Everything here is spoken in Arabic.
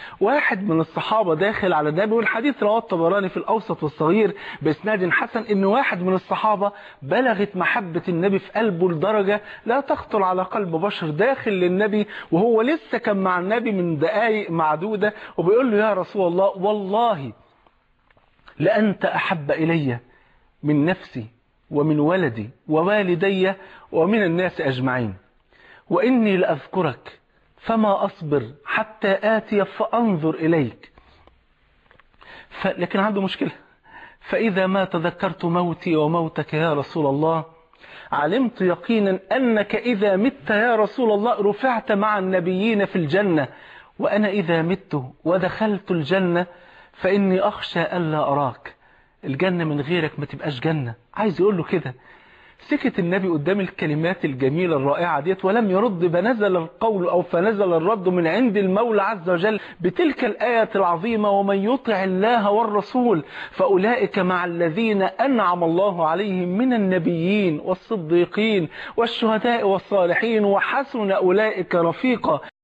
واحد من الصحابة داخل على النبي، والحديث رواه الطبراني في الأوسط والصغير بإسناد حسن، إن واحد من الصحابة بلغت محبة النبي في قلبه لدرجة لا تخطر على قلب بشر، داخل للنبي وهو لسه كان مع النبي من دقائق معدودة، وبيقول له يا رسول الله والله لأنت أحب إلي من نفسي ومن ولدي ووالدي ومن الناس أجمعين، وإني لأذكرك فما أصبر حتى آتي فأنظر إليك. لكن عنده مشكلة، فإذا ما تذكرت موتي وموتك يا رسول الله علمت يقينا أنك إذا مت يا رسول الله رفعت مع النبيين في الجنة، وأنا إذا مت ودخلت الجنة فإني أخشى ألا أراك، الجنة من غيرك ما تبقاش جنة. عايز يقول له كده. سكت النبي قدام الكلمات الجميلة الرائعة ديت ولم يرد، فنزل القول أو فنزل الرد من عند المولى عز وجل بتلك الآية العظيمة: ومن يطع الله والرسول فأولئك مع الذين أنعم الله عليهم من النبيين والصديقين والشهداء والصالحين وحسن أولئك رفيقا.